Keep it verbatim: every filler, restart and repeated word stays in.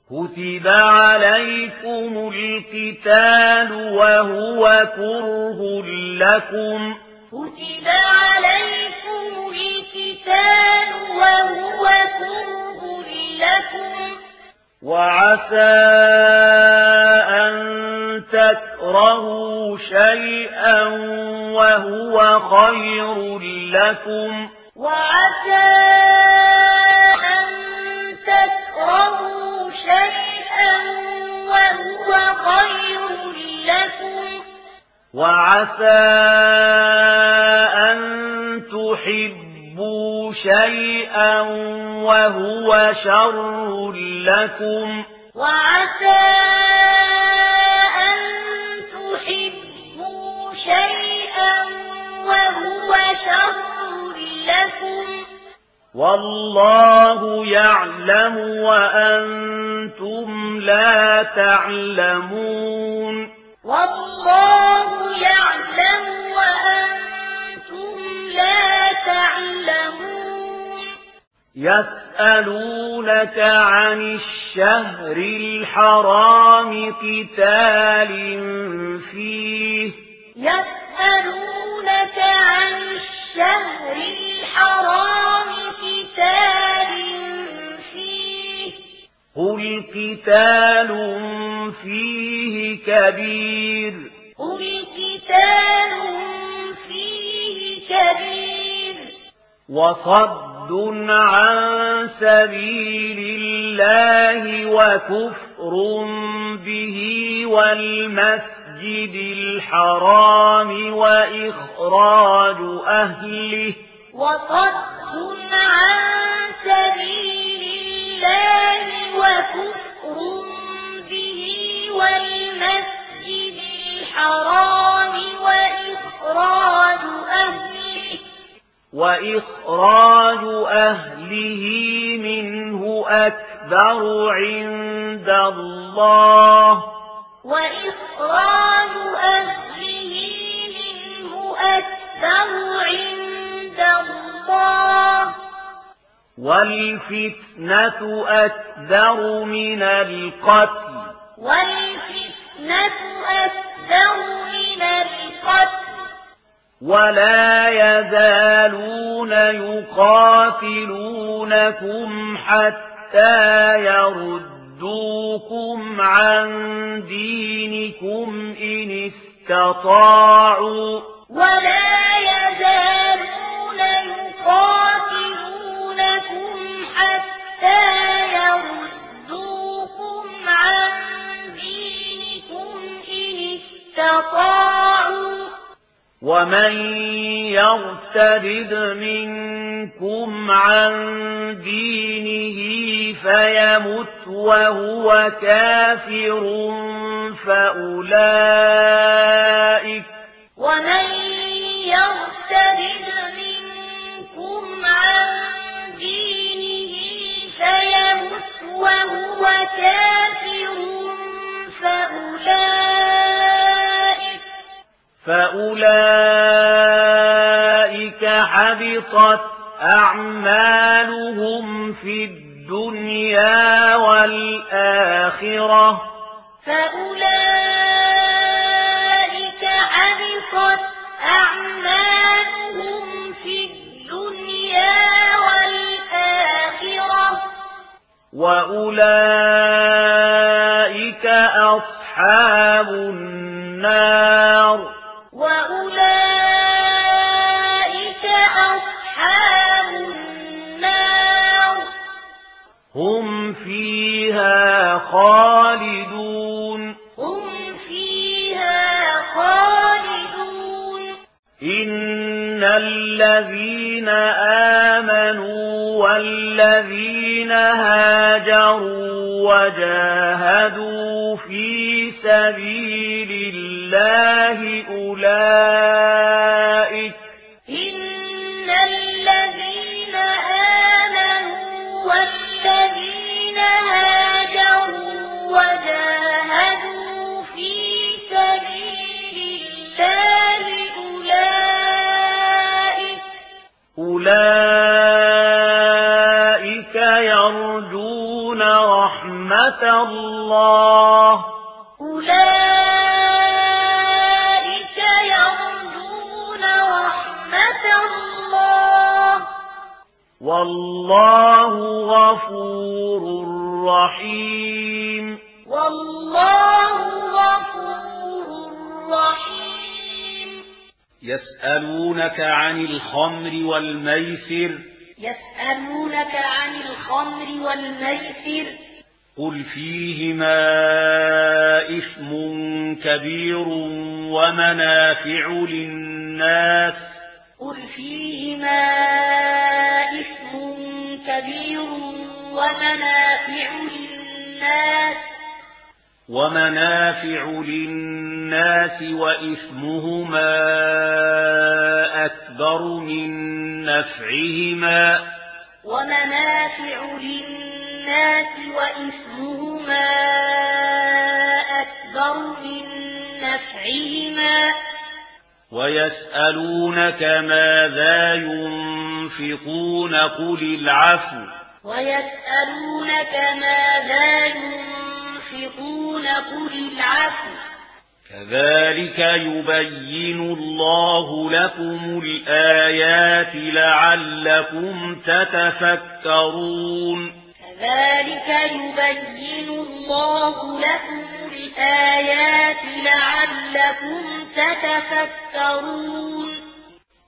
كتب عليكم القتال وهو كره لكم كتب عليكم القتال وهو كره لكم وعسى أن تكرهوا شيئا وهو خير لكم وعسى أن تكرهوا شيئا وهو خير لكم وعسى أن تحبوا شيئا وهو شر لكم وعسى أن تحبوا شيئا وهو شر لكم والله يعلم وأنتم لا تعلمون والله يعلم وأنتم لا تعلمون يسألونك عن الشهر الحرام قتال فيه يسألونك عن الشهر الحرام قتال فيه قل قتال فيه كبير قل قتال فيه كبير وصد عن سبيل الله وكفر به والمسجد الحرام وإخراج أهله وصد عن سبيل الله وكفر به والمسجد الحرام وإخراج أهله وإخراج أهله منه أكبر عند الله وإخراج أهله منه أكبر عند الله والفتنة أكبر من القتل والفتنة أكبر من القتل ولا يزالون يقاتلونكم حتى يردوكم عن دينكم إن استطاعوا ولا يزالون يقاتلونكم حتى يردوكم عن دينكم إن استطاعوا ومن يرتد منكم عن دينه فيمت وهو كافر فأولئك ومن يرتد منكم عن دينه فيمت وهو كافر فأولئك فأولئك حبطت أعمالهم في الدنيا والآخرة فأولئك حبطت أعمالهم في الدنيا والآخرة وأولئك أصحاب النار وأولئك أصحاب النار هم فيها خالدون هم فيها خالدون إن الذين آمنوا والذين هاجروا وجاهدوا في سبيل الله أولئك إن الذين آمنوا والذين هاجروا وجاهدوا في سبيل الله أولئك أولئك يرجون رحمة رحمة الله أولئك يرجون رحمة الله والله غفور رحيم والله غفور رحيم يسألونك عن الخمر والميسر يسألونك عن الخمر والميسر قل فيهما إثم كبير ومنافع للناس قل فيهما إثم كبير ومنافع للناس ومنافع للناس وإثمهما أكبر من نفعهما ومنافع للناس وإثمهما أكبر من نفعهما ويسألونك ماذا ينفقون قل العفو ويسألونك ماذا ينفقون قل العفو كذلك يبين الله لكم الآيات لعلكم تتفكرون كذلك يبين الله لكم الآيات لعلكم تتفكرون